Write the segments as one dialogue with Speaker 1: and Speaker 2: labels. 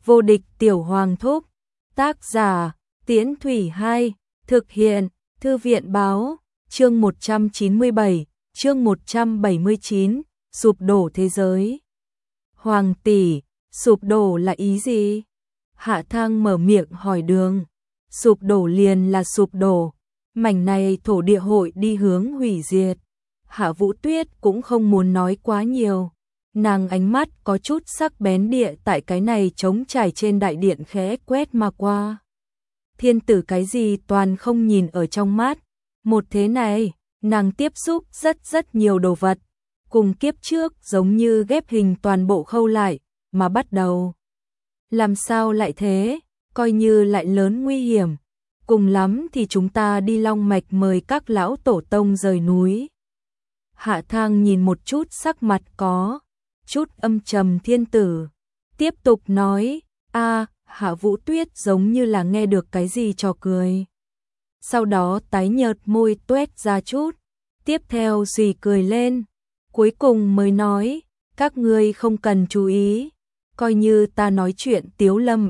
Speaker 1: Vô địch tiểu hoàng thúc. Tác giả Tiễn Thủy 2. Thực hiện Thư viện báo. Chương 197, chương 179, sụp đổ thế giới. Hoàng tỷ, sụp đổ là ý gì? Hạ Thang mở miệng hỏi Đường. Sụp đổ liền là sụp đổ, mảnh này thổ địa hội đi hướng hủy diệt. Hạ Vũ Tuyết cũng không muốn nói quá nhiều. Nàng ánh mắt có chút sắc bén địa tại cái này trống trải trên đại điện khẽ quét mà qua. Thiên tử cái gì toàn không nhìn ở trong mắt. Một thế này, nàng tiếp xúc rất nhiều đồ vật. Cùng kiếp trước giống như ghép hình toàn bộ khâu lại, mà bắt đầu. Làm sao lại thế, coi như lại lớn nguy hiểm. Cùng lắm thì chúng ta đi Long Mạch mời các lão tổ tông rời núi. Hạ Thang nhìn một chút sắc mặt có chút âm trầm thiên tử. Tiếp tục nói, Hạ Vũ Tuyết giống như là nghe được cái gì trò cười. Sau đó tái nhợt môi tuét ra chút. Tiếp theo xì cười lên. Cuối cùng mới nói, các ngươi không cần chú ý. Coi như ta nói chuyện tiếu lâm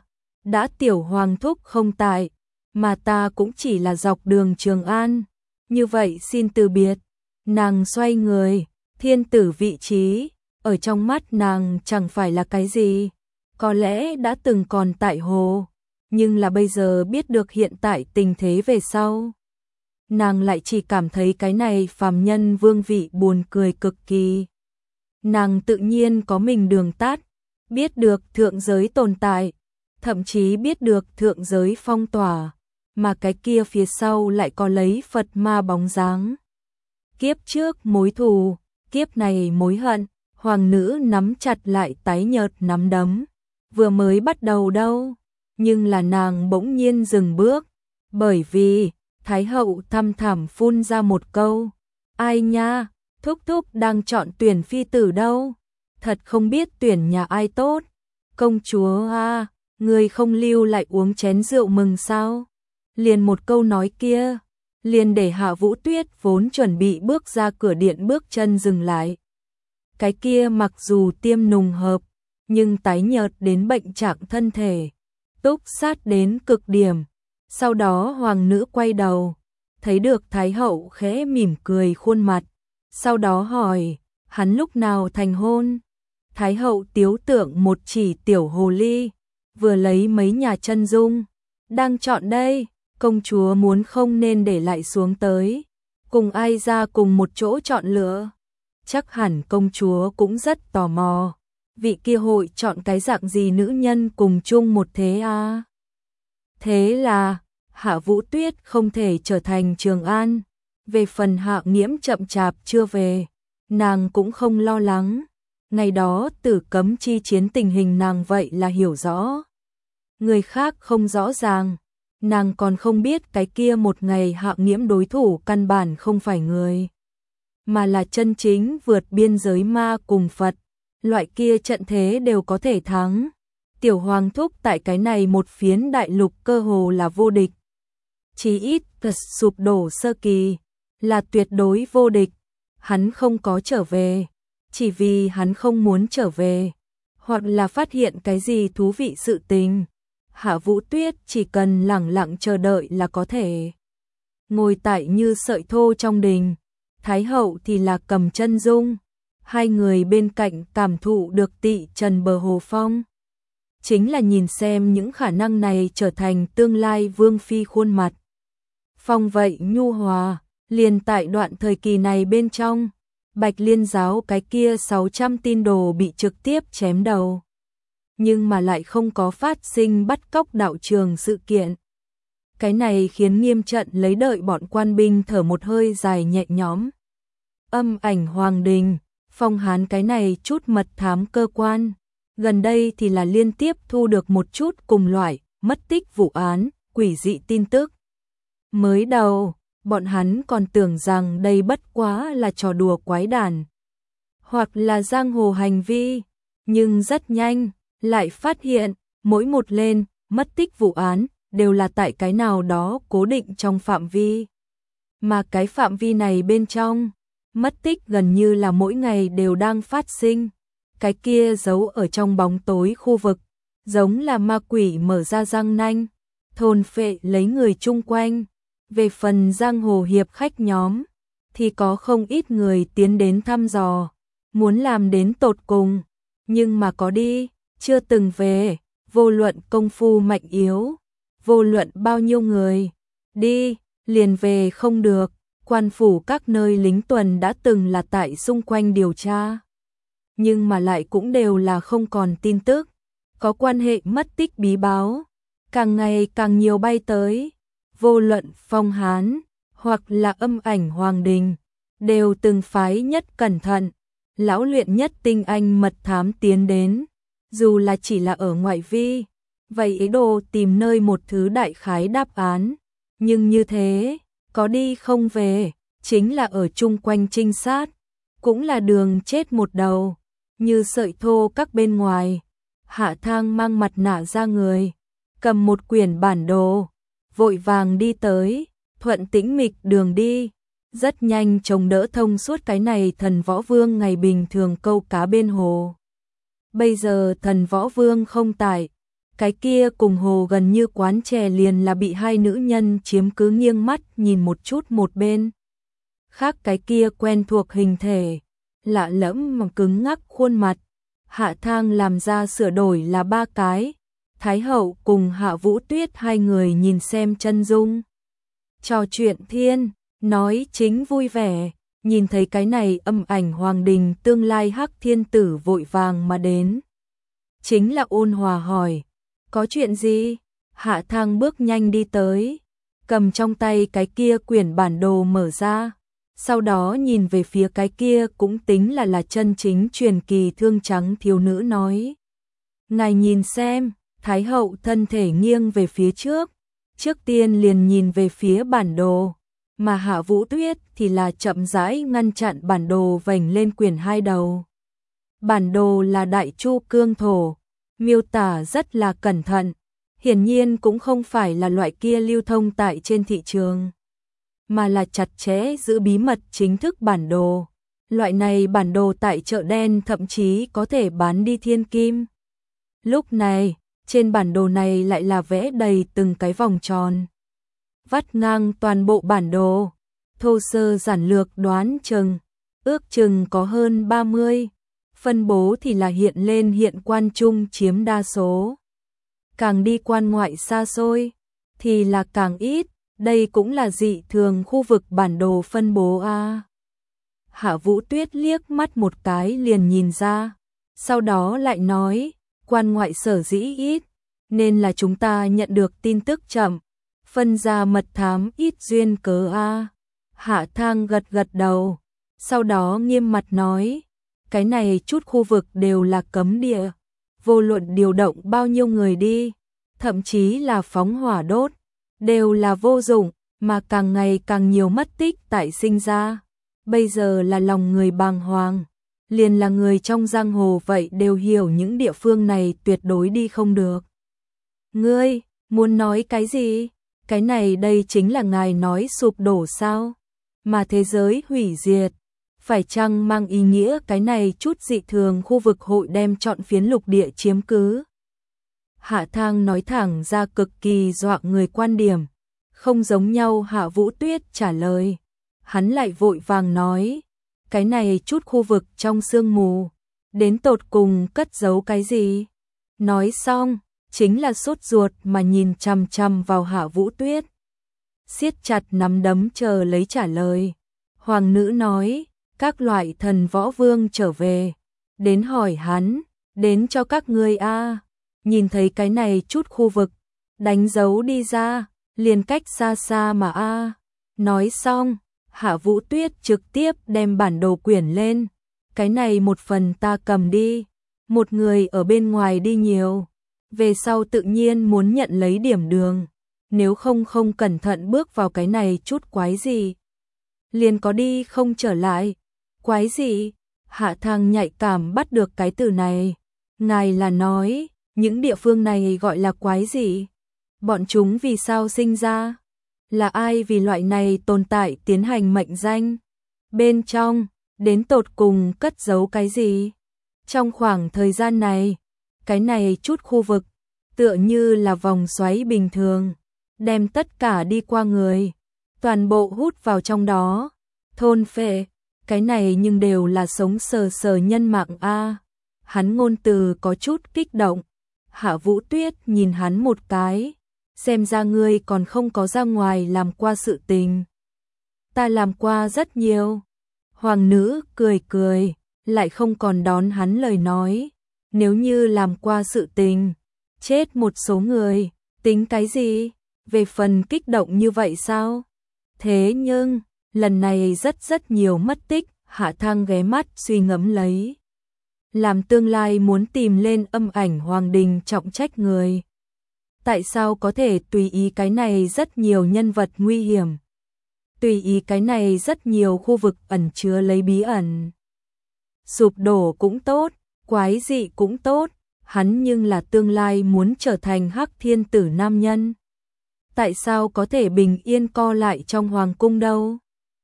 Speaker 1: đã tiểu hoàng thúc không tại, mà ta cũng chỉ là dọc đường Trường An. Như vậy xin từ biệt. Nàng xoay người, thiên tử vị trí, ở trong mắt nàng chẳng phải là cái gì. Có lẽ đã từng còn tại hồ, nhưng là bây giờ biết được hiện tại tình thế về sau. Nàng lại chỉ cảm thấy cái này phàm nhân vương vị buồn cười cực kỳ. Nàng tự nhiên có mình đường tắt, biết được thượng giới tồn tại, thậm chí biết được thượng giới phong tỏa, mà cái kia phía sau lại có lấy Phật ma bóng dáng. Kiếp trước mối thù, kiếp này mối hận, hoàng nữ nắm chặt lại tái nhợt nắm đấm. Vừa mới bắt đầu đâu, nhưng là nàng bỗng nhiên dừng bước, bởi vì Thái hậu thăm thẳm phun ra một câu. Ai nha, thúc thúc đang chọn tuyển phi tử đâu, thật không biết tuyển nhà ai tốt. Công chúa người không lưu lại uống chén rượu mừng sao? Liền một câu nói kia, liền để Hạ Vũ Tuyết vốn chuẩn bị bước ra cửa điện bước chân dừng lại. Cái kia mặc dù tiêm nùng hợp, nhưng tái nhợt đến bệnh trạng thân thể, túc sát đến cực điểm. Sau đó hoàng nữ quay đầu, thấy được Thái hậu khẽ mỉm cười khuôn mặt, sau đó hỏi, hắn lúc nào thành hôn? Thái hậu tiếu tượng một chỉ tiểu hồ ly, vừa lấy mấy nhà chân dung, đang chọn đây, công chúa muốn không nên để lại xuống tới, cùng ai ra cùng một chỗ chọn lựa. Chắc hẳn công chúa cũng rất tò mò, vị kia hội chọn cái dạng gì nữ nhân cùng chung một thế Thế là, Hạ Vũ Tuyết không thể trở thành Trường An. Về phần Hạ Nghiễm chậm chạp chưa về, nàng cũng không lo lắng. Ngày đó Tử Cấm chi chiến tình hình nàng vậy là hiểu rõ. Người khác không rõ ràng, nàng còn không biết cái kia một ngày Hạ Nghiễm đối thủ căn bản không phải người, mà là chân chính vượt biên giới ma cùng Phật, loại kia trận thế đều có thể thắng. Tiểu hoàng thúc tại cái này một phiến đại lục cơ hồ là vô địch. Chí ít sụp đổ sơ kỳ là tuyệt đối vô địch. Hắn không có trở về, chỉ vì hắn không muốn trở về, hoặc là phát hiện cái gì thú vị sự tình. Hạ Vũ Tuyết chỉ cần lẳng lặng chờ đợi là có thể. Ngồi tại như sợi thô trong đình, Thái hậu thì là cầm chân dung. Hai người bên cạnh cảm thụ được tị trần bờ hồ phong. Chính là nhìn xem những khả năng này trở thành tương lai vương phi khuôn mặt. Phong vậy nhu hòa, liền tại đoạn thời kỳ này bên trong, Bạch Liên giáo cái kia 600 tin đồ bị trực tiếp chém đầu. Nhưng mà lại không có phát sinh bắt cóc đạo trường sự kiện. Cái này khiến nghiêm trận lấy đợi bọn quan binh thở một hơi dài nhẹ nhõm. Âm ảnh hoàng đình, Phong Hán cái này chút mật thám cơ quan. Gần đây thì là liên tiếp thu được một chút cùng loại, mất tích vụ án, quỷ dị tin tức. Mới đầu, bọn hắn còn tưởng rằng đây bất quá là trò đùa quái đản, hoặc là giang hồ hành vi, nhưng rất nhanh, lại phát hiện, mỗi một lên, mất tích vụ án, đều là tại cái nào đó cố định trong phạm vi. Mà cái phạm vi này bên trong, mất tích gần như là mỗi ngày đều đang phát sinh. Cái kia giấu ở trong bóng tối khu vực, giống là ma quỷ mở ra răng nanh, thôn phệ lấy người chung quanh. Về phần giang hồ hiệp khách nhóm, thì có không ít người tiến đến thăm dò, muốn làm đến tột cùng, nhưng mà có đi, chưa từng về, vô luận công phu mạnh yếu, vô luận bao nhiêu người, đi, liền về không được. Quan phủ các nơi lính tuần đã từng là tại xung quanh điều tra, nhưng mà lại cũng đều là không còn tin tức, có quan hệ mất tích bí báo, càng ngày càng nhiều bay tới, vô luận Phong Hán, hoặc là Âm Ảnh Hoàng Đình, đều từng phái nhất cẩn thận, lão luyện nhất tinh anh mật thám tiến đến, dù là chỉ là ở ngoại vi, vậy ý đồ tìm nơi một thứ đại khái đáp án, nhưng như thế, có đi không về, chính là ở chung quanh trinh sát, cũng là đường chết một đầu, như sợi thô các bên ngoài. Hạ Thang mang mặt nạ ra người, cầm một quyển bản đồ, vội vàng đi tới, thuận tĩnh mịch đường đi, rất nhanh chống đỡ thông suốt cái này Thần Võ Vương ngày bình thường câu cá bên hồ. Bây giờ Thần Võ Vương không tại, cái kia cùng hồ gần như quán chè liền là bị hai nữ nhân chiếm cứ, nghiêng mắt nhìn một chút một bên. Khác cái kia quen thuộc hình thể, lạ lẫm mà cứng ngắc khuôn mặt, Hạ Thang làm ra sửa đổi là ba cái. Thái hậu cùng Hạ Vũ Tuyết hai người nhìn xem chân dung, trò chuyện thiên, nói chính vui vẻ, nhìn thấy cái này Âm Ảnh Hoàng Đình tương lai Hắc Thiên Tử vội vàng mà đến. Chính là ôn hòa hỏi, có chuyện gì? Hạ Thang bước nhanh đi tới, cầm trong tay cái kia quyển bản đồ mở ra, sau đó nhìn về phía cái kia cũng tính là chân chính truyền kỳ thương trắng thiếu nữ nói. Ngài nhìn xem. Thái hậu thân thể nghiêng về phía trước tiên liền nhìn về phía bản đồ, mà Hạ Vũ Tuyết thì là chậm rãi ngăn chặn bản đồ vành lên quyển hai đầu. Bản đồ là Đại Chu cương thổ, miêu tả rất là cẩn thận, hiển nhiên cũng không phải là loại kia lưu thông tại trên thị trường, mà là chặt chẽ giữ bí mật chính thức bản đồ. Loại này bản đồ tại chợ đen thậm chí có thể bán đi thiên kim. Lúc này, trên bản đồ này lại là vẽ đầy từng cái vòng tròn, vắt ngang toàn bộ bản đồ, thô sơ giản lược đoán chừng, ước chừng có hơn 30, phân bố thì là hiện lên hiện quan trung chiếm đa số. Càng đi quan ngoại xa xôi, thì là càng ít, đây cũng là dị thường khu vực bản đồ phân bố a. Hạ Vũ Tuyết liếc mắt một cái liền nhìn ra, sau đó lại nói, quan ngoại sở dĩ ít, nên là chúng ta nhận được tin tức chậm, phân ra mật thám ít duyên cớ a. Hạ Thang gật gật đầu, sau đó nghiêm mặt nói, cái này chút khu vực đều là cấm địa, vô luận điều động bao nhiêu người đi, thậm chí là phóng hỏa đốt, đều là vô dụng, mà càng ngày càng nhiều mất tích tại sinh ra. Bây giờ là lòng người bàng hoàng, liền là người trong giang hồ vậy đều hiểu những địa phương này tuyệt đối đi không được. Ngươi, muốn nói cái gì? Cái này đây chính là ngài nói sụp đổ sao? Mà thế giới hủy diệt, phải chăng mang ý nghĩa cái này chút dị thường khu vực hội đem trọn phiến lục địa chiếm cứ? Hạ Thang nói thẳng ra cực kỳ dọa người quan điểm, không giống nhau. Hạ Vũ Tuyết trả lời, hắn lại vội vàng nói, cái này chút khu vực trong sương mù, đến tột cùng cất giấu cái gì? Nói xong, chính là sốt ruột mà nhìn chằm chằm vào Hạ Vũ Tuyết, siết chặt nắm đấm chờ lấy trả lời. Hoàng nữ nói, các loại thần võ vương trở về, đến hỏi hắn, đến cho các ngươi a. Nhìn thấy cái này chút khu vực, đánh dấu đi ra, liền cách xa xa mà a. Nói xong, Hạ Vũ Tuyết trực tiếp đem bản đồ quyển lên, cái này một phần ta cầm đi, một người ở bên ngoài đi nhiều, về sau tự nhiên muốn nhận lấy điểm đường, nếu không không cẩn thận bước vào cái này chút quái gì, liền có đi không trở lại. Quái gì? Hạ Thang nhạy cảm bắt được cái từ này, ngài là nói, những địa phương này gọi là quái gì? Bọn chúng vì sao sinh ra? Là ai vì loại này tồn tại tiến hành mệnh danh? Bên trong, đến tột cùng cất giấu cái gì? Trong khoảng thời gian này, cái này chút khu vực, tựa như là vòng xoáy bình thường, đem tất cả đi qua người, toàn bộ hút vào trong đó, thôn phệ, cái này nhưng đều là sống sờ sờ nhân mạng a. Hắn ngôn từ có chút kích động. Hạ Vũ Tuyết nhìn hắn một cái, xem ra ngươi còn không có ra ngoài làm qua sự tình. Ta làm qua rất nhiều. Hoàng nữ cười cười, lại không còn đón hắn lời nói. Nếu như làm qua sự tình, chết một số người, tính cái gì? Về phần kích động như vậy sao? Thế nhưng, lần này rất nhiều mất tích, Hạ Thăng ghé mắt suy ngẫm lấy. Làm tương lai muốn tìm lên âm ảnh hoàng đình trọng trách người. Tại sao có thể tùy ý cái này rất nhiều nhân vật nguy hiểm? Tùy ý cái này rất nhiều khu vực ẩn chứa lấy bí ẩn. Sụp đổ cũng tốt, quái dị cũng tốt, hắn nhưng là tương lai muốn trở thành Hắc Thiên Tử nam nhân. Tại sao có thể bình yên co lại trong hoàng cung đâu?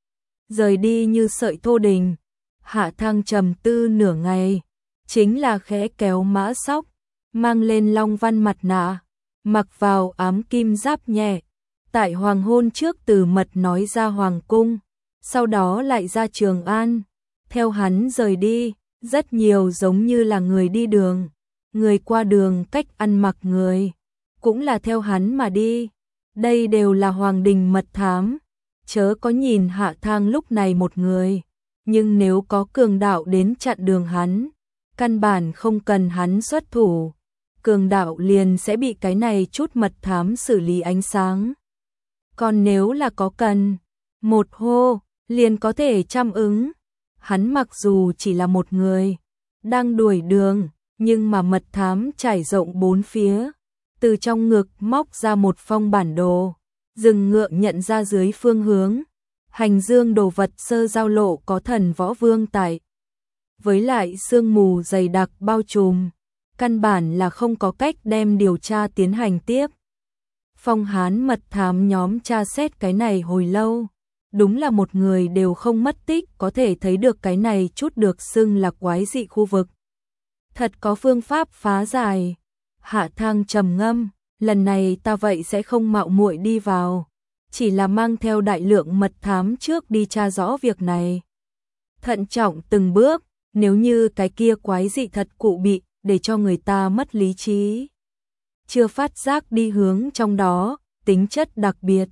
Speaker 1: Rời đi như sợi thô đình, Hạ Thăng trầm tư nửa ngày, chính là khẽ kéo mã sóc, mang lên long văn mặt nạ, mặc vào ám kim giáp nhẹ, tại hoàng hôn trước từ mật nói ra hoàng cung, sau đó lại ra Trường An, theo hắn rời đi, rất nhiều giống như là người đi đường, người qua đường cách ăn mặc người, cũng là theo hắn mà đi, đây đều là hoàng đình mật thám, chớ có nhìn Hạ Thăng lúc này một người, nhưng nếu có cường đạo đến chặn đường hắn, căn bản không cần hắn xuất thủ, cường đạo liền sẽ bị cái này chút mật thám xử lý ánh sáng. Còn nếu là có cần, một hô, liền có thể trăm ứng. Hắn mặc dù chỉ là một người, đang đuổi đường, nhưng mà mật thám trải rộng bốn phía, từ trong ngực móc ra một phong bản đồ, dừng ngựa nhận ra dưới phương hướng, hành dương đồ vật sơ giao lộ có thần võ vương tại. Với lại sương mù dày đặc bao trùm, căn bản là không có cách đem điều tra tiến hành tiếp. Phong Hán mật thám nhóm tra xét cái này hồi lâu, đúng là một người đều không mất tích, có thể thấy được cái này chút được xưng là quái dị khu vực. Thật có phương pháp phá giải. Hạ Thăng trầm ngâm, lần này ta vậy sẽ không mạo muội đi vào, chỉ là mang theo đại lượng mật thám trước đi tra rõ việc này. Thận trọng từng bước, nếu như cái kia quái dị thật cụ bị, để cho người ta mất lý trí. Chưa phát giác đi hướng trong đó, tính chất đặc biệt.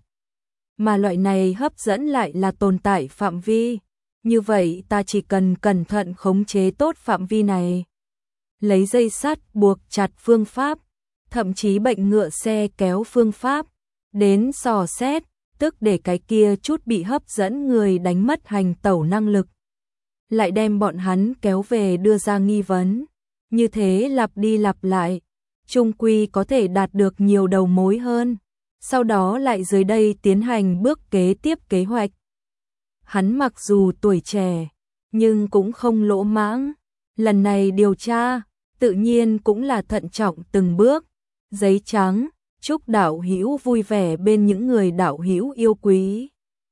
Speaker 1: Mà loại này hấp dẫn lại là tồn tại phạm vi. Như vậy ta chỉ cần cẩn thận khống chế tốt phạm vi này. Lấy dây sắt buộc chặt phương pháp, thậm chí bệnh ngựa xe kéo phương pháp, đến dò xét, tức để cái kia chút bị hấp dẫn người đánh mất hành tẩu năng lực. Lại đem bọn hắn kéo về đưa ra nghi vấn. Như thế lặp đi lặp lại, chung quy có thể đạt được nhiều đầu mối hơn. Sau đó lại dưới đây tiến hành bước kế tiếp kế hoạch. Hắn mặc dù tuổi trẻ, nhưng cũng không lỗ mãng. Lần này điều tra, tự nhiên cũng là thận trọng từng bước. Giấy trắng, chúc đạo hữu vui vẻ bên những người đạo hữu yêu quý.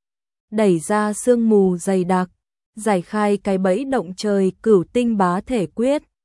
Speaker 1: Đẩy ra sương mù dày đặc, giải khai cái bẫy động trời cửu tinh bá thể quyết.